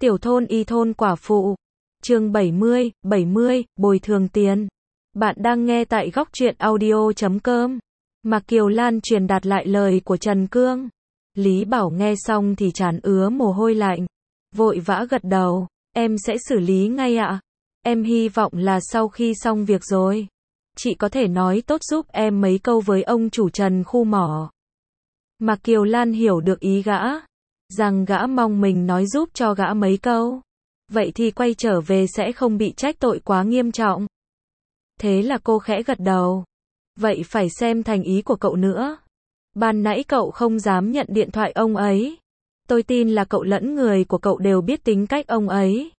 Tiểu thôn y thôn quả phụ. Chương 70, bồi thường tiền. Bạn đang nghe tại góc truyện audio.com. Mạc Kiều Lan truyền đạt lại lời của Trần Cương. Lý Bảo nghe xong thì trán ứa mồ hôi lạnh. Vội vã gật đầu. Em sẽ xử lý ngay ạ. Em hy vọng là sau khi xong việc rồi, chị có thể nói tốt giúp em mấy câu với ông chủ Trần khu mỏ. Mạc Kiều Lan hiểu được ý gã, rằng gã mong mình nói giúp cho gã mấy câu. Vậy thì quay trở về sẽ không bị trách tội quá nghiêm trọng. Thế là cô khẽ gật đầu. Vậy phải xem thành ý của cậu nữa. Ban nãy cậu không dám nhận điện thoại ông ấy. Tôi tin là cậu lẫn người của cậu đều biết tính cách ông ấy.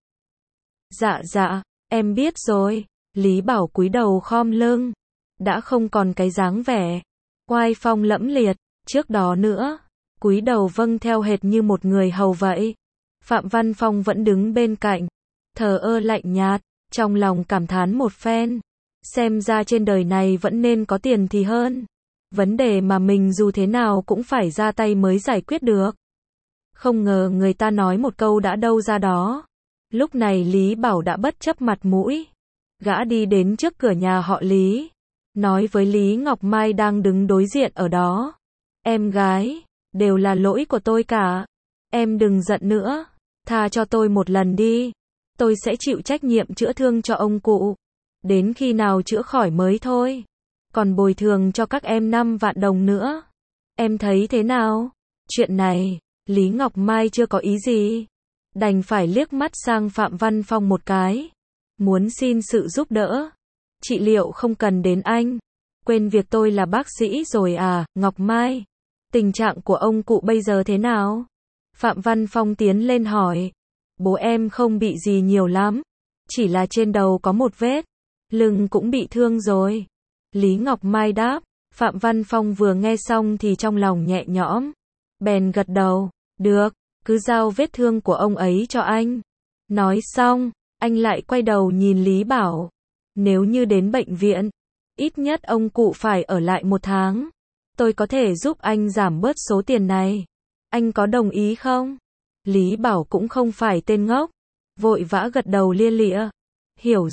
Dạ, em biết rồi. Lý Bảo cúi đầu khom lưng. Đã không còn cái dáng vẻ oai phong lẫm liệt trước đó nữa. Cúi đầu vâng theo hệt như một người hầu vậy. Phạm Văn Phong vẫn đứng bên cạnh, thờ ơ lạnh nhạt, trong lòng cảm thán một phen. Xem ra trên đời này vẫn nên có tiền thì hơn. Vấn đề mà mình dù thế nào cũng phải ra tay mới giải quyết được. Không ngờ người ta nói một câu đã đâu ra đó. Lúc này Lý Bảo đã bất chấp mặt mũi. Gã đi đến trước cửa nhà họ Lý, nói với Lý Ngọc Mai đang đứng đối diện ở đó. Em gái, đều là lỗi của tôi cả. Em đừng giận nữa. Tha cho tôi một lần đi. Tôi sẽ chịu trách nhiệm chữa thương cho ông cụ. Đến khi nào chữa khỏi mới thôi. Còn bồi thường cho các em 5 vạn đồng nữa. Em thấy thế nào? Chuyện này, Lý Ngọc Mai chưa có ý gì. Đành phải liếc mắt sang Phạm Văn Phong một cái. Muốn xin sự giúp đỡ. Trị liệu không cần đến anh. Quên việc tôi là bác sĩ rồi à, Ngọc Mai. Tình trạng của ông cụ bây giờ thế nào? Phạm Văn Phong tiến lên hỏi. Bố em không bị gì nhiều lắm. Chỉ là trên đầu có một vết. Lưng cũng bị thương rồi. Lý Ngọc Mai đáp. Phạm Văn Phong vừa nghe xong thì trong lòng nhẹ nhõm. Bèn gật đầu. Được, cứ giao vết thương của ông ấy cho anh. Nói xong, anh lại quay đầu nhìn Lý Bảo. Nếu như đến bệnh viện, ít nhất ông cụ phải ở lại 1 tháng. Tôi có thể giúp anh giảm bớt số tiền này. Anh có đồng ý không? Lý Bảo cũng không phải tên ngốc. Vội vã gật đầu lia lịa. Hiểu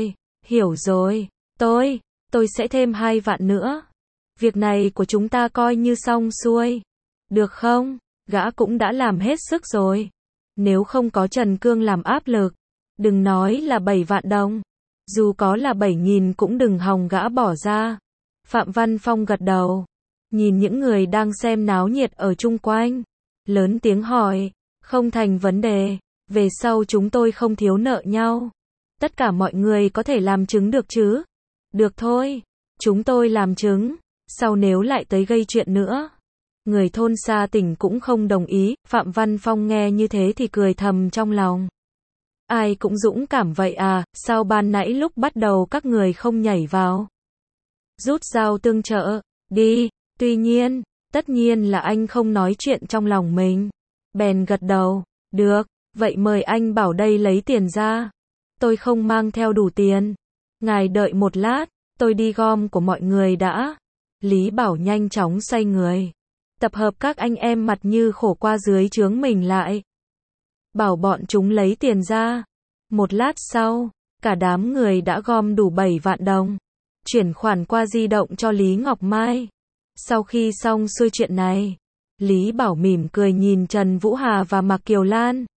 rồi. Tôi sẽ thêm 2 vạn nữa. Việc này của chúng ta coi như xong xuôi. Được không? Gã cũng đã làm hết sức rồi. Nếu không có Trần Cương làm áp lực, đừng nói là 7 vạn đồng. Dù có là 7.000 cũng đừng hòng gã bỏ ra. Phạm Văn Phong gật đầu. Nhìn những người đang xem náo nhiệt ở chung quanh. Lớn tiếng hỏi. Không thành vấn đề. Về sau chúng tôi không thiếu nợ nhau. Tất cả mọi người có thể làm chứng được chứ? Được thôi. Chúng tôi làm chứng. Sau nếu lại tới gây chuyện nữa. Người thôn xa tỉnh cũng không đồng ý. Phạm Văn Phong nghe như thế thì cười thầm trong lòng. Ai cũng dũng cảm vậy à, sao ban nãy lúc bắt đầu các người không nhảy vào? Rút dao tương trợ, đi. Tuy nhiên, tất nhiên là anh không nói chuyện trong lòng mình. Bèn gật đầu, được, vậy mời anh Bảo đây lấy tiền ra. Tôi không mang theo đủ tiền. Ngài đợi một lát, tôi đi gom của mọi người đã. Lý Bảo nhanh chóng xoay người. Tập hợp các anh em mặt như khổ qua dưới trướng mình lại. Bảo bọn chúng lấy tiền ra. Một lát sau, cả đám người đã gom đủ 7 vạn đồng. Chuyển khoản qua di động cho Lý Ngọc Mai. Sau khi xong xuôi chuyện này, Lý Bảo mỉm cười nhìn Trần Vũ Hà và Mạc Kiều Lan.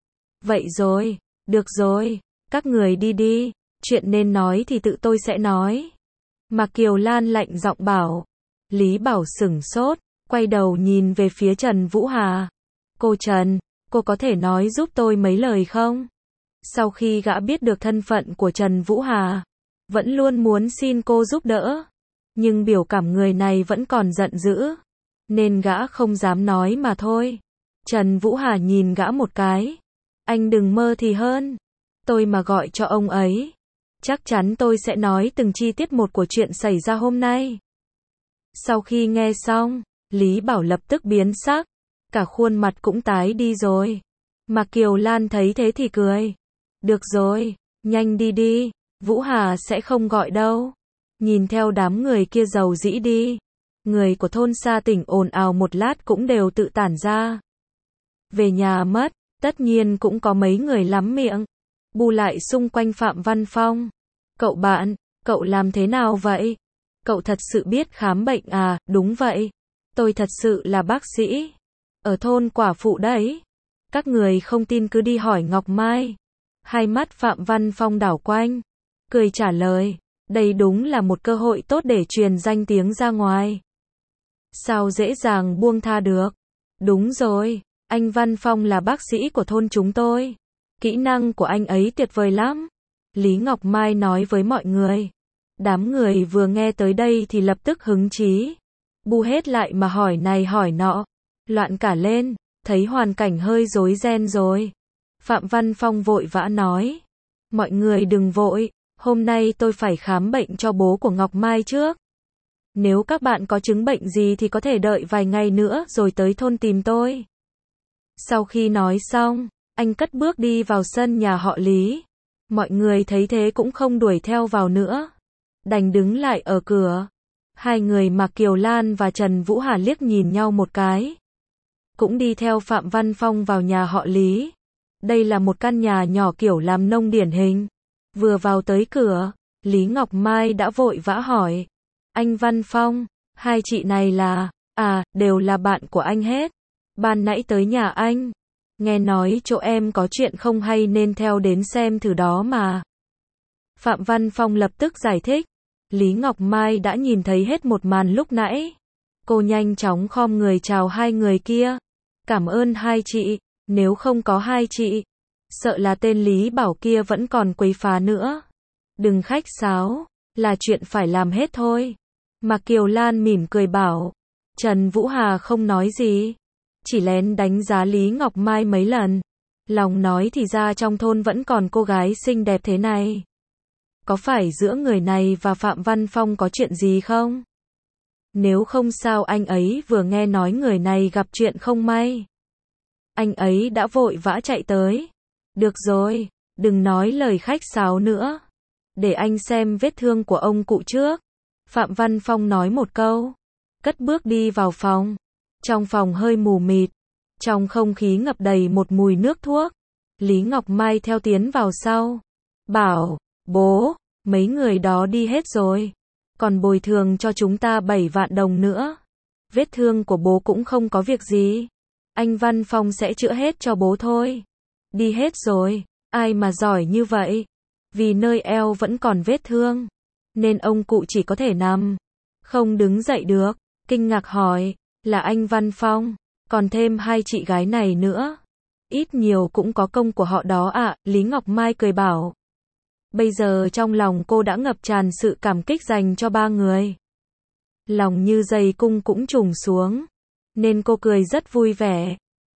Vậy rồi, được rồi, các người đi đi, chuyện nên nói thì tự tôi sẽ nói. Mạc Kiều Lan lạnh giọng bảo. Lý Bảo sửng sốt, quay đầu nhìn về phía Trần Vũ Hà. Cô Trần, cô có thể nói giúp tôi mấy lời không? Sau khi gã biết được thân phận của Trần Vũ Hà, vẫn luôn muốn xin cô giúp đỡ. Nhưng biểu cảm người này vẫn còn giận dữ, nên gã không dám nói mà thôi. Trần Vũ Hà nhìn gã một cái. Anh đừng mơ thì hơn. Tôi mà gọi cho ông ấy, chắc chắn tôi sẽ nói từng chi tiết một của chuyện xảy ra hôm nay. Sau khi nghe xong, Lý Bảo lập tức biến sắc. Cả khuôn mặt cũng tái đi rồi. Mạc Kiều Lan thấy thế thì cười. Được rồi, nhanh đi đi. Vũ Hà sẽ không gọi đâu. Nhìn theo đám người kia giàu dĩ đi. Người của thôn xa tỉnh ồn ào một lát cũng đều tự tản ra. Về nhà mất. Tất nhiên cũng có mấy người lắm miệng, bu lại xung quanh Phạm Văn Phong. Cậu bạn, cậu làm thế nào vậy? Cậu thật sự biết khám bệnh à? Đúng vậy. Tôi thật sự là bác sĩ. Ở thôn Quả Phụ đấy. Các người không tin cứ đi hỏi Ngọc Mai. Hai mắt Phạm Văn Phong đảo quanh, cười trả lời. Đây đúng là một cơ hội tốt để truyền danh tiếng ra ngoài. Sao dễ dàng buông tha được? Đúng rồi, anh Văn Phong là bác sĩ của thôn chúng tôi. Kỹ năng của anh ấy tuyệt vời lắm. Lý Ngọc Mai nói với mọi người. Đám người vừa nghe tới đây thì lập tức hứng chí. Bu hết lại mà hỏi này hỏi nọ. Loạn cả lên, thấy hoàn cảnh hơi rối ren rồi. Phạm Văn Phong vội vã nói. Mọi người đừng vội, hôm nay tôi phải khám bệnh cho bố của Ngọc Mai trước. Nếu các bạn có chứng bệnh gì thì có thể đợi vài ngày nữa rồi tới thôn tìm tôi. Sau khi nói xong, anh cất bước đi vào sân nhà họ Lý. Mọi người thấy thế cũng không đuổi theo vào nữa. Đành đứng lại ở cửa. Hai người Mạc Kiều Lan và Trần Vũ Hà liếc nhìn nhau một cái. Cũng đi theo Phạm Văn Phong vào nhà họ Lý. Đây là một căn nhà nhỏ kiểu làm nông điển hình. Vừa vào tới cửa, Lý Ngọc Mai đã vội vã hỏi. Anh Văn Phong, hai chị này là, đều là bạn của anh hết. Ban nãy tới nhà anh, nghe nói chỗ em có chuyện không hay nên theo đến xem thử đó mà. Phạm Văn Phong lập tức giải thích. Lý Ngọc Mai đã nhìn thấy hết một màn lúc nãy. Cô nhanh chóng khom người chào hai người kia. Cảm ơn hai chị, nếu không có hai chị, sợ là tên Lý Bảo kia vẫn còn quấy phá nữa. Đừng khách sáo, là chuyện phải làm hết thôi. Mạc Kiều Lan mỉm cười bảo. Trần Vũ Hà không nói gì, chỉ lén đánh giá Lý Ngọc Mai mấy lần. Lòng nói thì ra trong thôn vẫn còn cô gái xinh đẹp thế này. Có phải giữa người này và Phạm Văn Phong có chuyện gì không? Nếu không sao anh ấy vừa nghe nói người này gặp chuyện không may. Anh ấy đã vội vã chạy tới. Được rồi, đừng nói lời khách sáo nữa. Để anh xem vết thương của ông cụ trước. Phạm Văn Phong nói một câu. Cất bước đi vào phòng. Trong phòng hơi mù mịt. Trong không khí ngập đầy một mùi nước thuốc. Lý Ngọc Mai theo tiến vào sau. Bảo, bố, mấy người đó đi hết rồi. Còn bồi thường cho chúng ta 7 vạn đồng nữa. Vết thương của bố cũng không có việc gì. Anh Văn Phong sẽ chữa hết cho bố thôi. Đi hết rồi, ai mà giỏi như vậy. Vì nơi eo vẫn còn vết thương, nên ông cụ chỉ có thể nằm, không đứng dậy được. Kinh ngạc hỏi, là anh Văn Phong, còn thêm hai chị gái này nữa. Ít nhiều cũng có công của họ đó ạ. Lý Ngọc Mai cười bảo. Bây giờ trong lòng cô đã ngập tràn sự cảm kích dành cho ba người. Lòng như dây cung cũng trùng xuống, nên cô cười rất vui vẻ.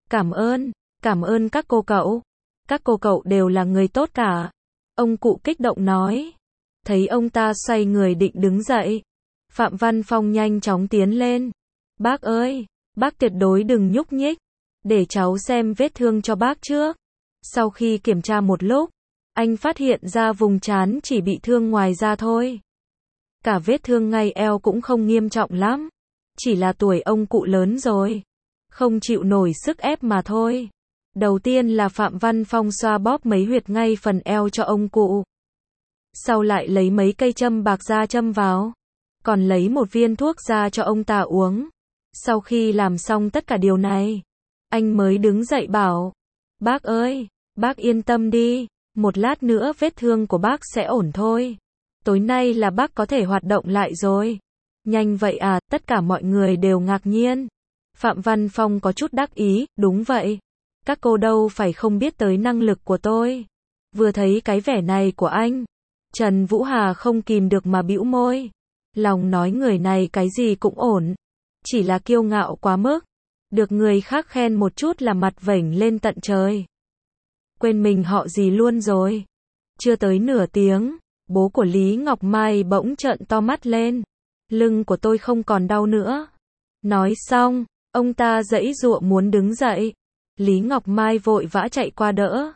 Cảm ơn các cô cậu. Các cô cậu đều là người tốt cả. Ông cụ kích động nói. Thấy ông ta xoay người định đứng dậy, Phạm Văn Phong nhanh chóng tiến lên. Bác ơi, bác tuyệt đối đừng nhúc nhích. Để cháu xem vết thương cho bác trước. Sau khi kiểm tra một lúc, anh phát hiện ra vùng trán chỉ bị thương ngoài da thôi. Cả vết thương ngay eo cũng không nghiêm trọng lắm. Chỉ là tuổi ông cụ lớn rồi, không chịu nổi sức ép mà thôi. Đầu tiên là Phạm Văn Phong xoa bóp mấy huyệt ngay phần eo cho ông cụ. Sau lại lấy mấy cây châm bạc ra châm vào. Còn lấy một viên thuốc ra cho ông ta uống. Sau khi làm xong tất cả điều này, anh mới đứng dậy bảo. Bác ơi, bác yên tâm đi. Một lát nữa vết thương của bác sẽ ổn thôi. Tối nay là bác có thể hoạt động lại rồi. Nhanh vậy à, tất cả mọi người đều ngạc nhiên. Phạm Văn Phong có chút đắc ý, đúng vậy. Các cô đâu phải không biết tới năng lực của tôi. Vừa thấy cái vẻ này của anh, Trần Vũ Hà không kìm được mà bĩu môi. Lòng nói người này cái gì cũng ổn. Chỉ là kiêu ngạo quá mức. Được người khác khen một chút là mặt vểnh lên tận trời. Quên mình họ gì luôn rồi. Chưa tới nửa tiếng, bố của Lý Ngọc Mai bỗng trợn to mắt lên. Lưng của tôi không còn đau nữa. Nói xong, ông ta giãy giụa muốn đứng dậy. Lý Ngọc Mai vội vã chạy qua đỡ.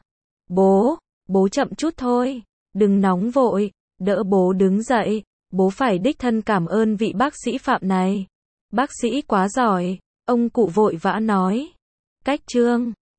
Bố chậm chút thôi. Đừng nóng vội, đỡ bố đứng dậy. Bố phải đích thân cảm ơn vị bác sĩ Phạm này. Bác sĩ quá giỏi, ông cụ vội vã nói. Cách chương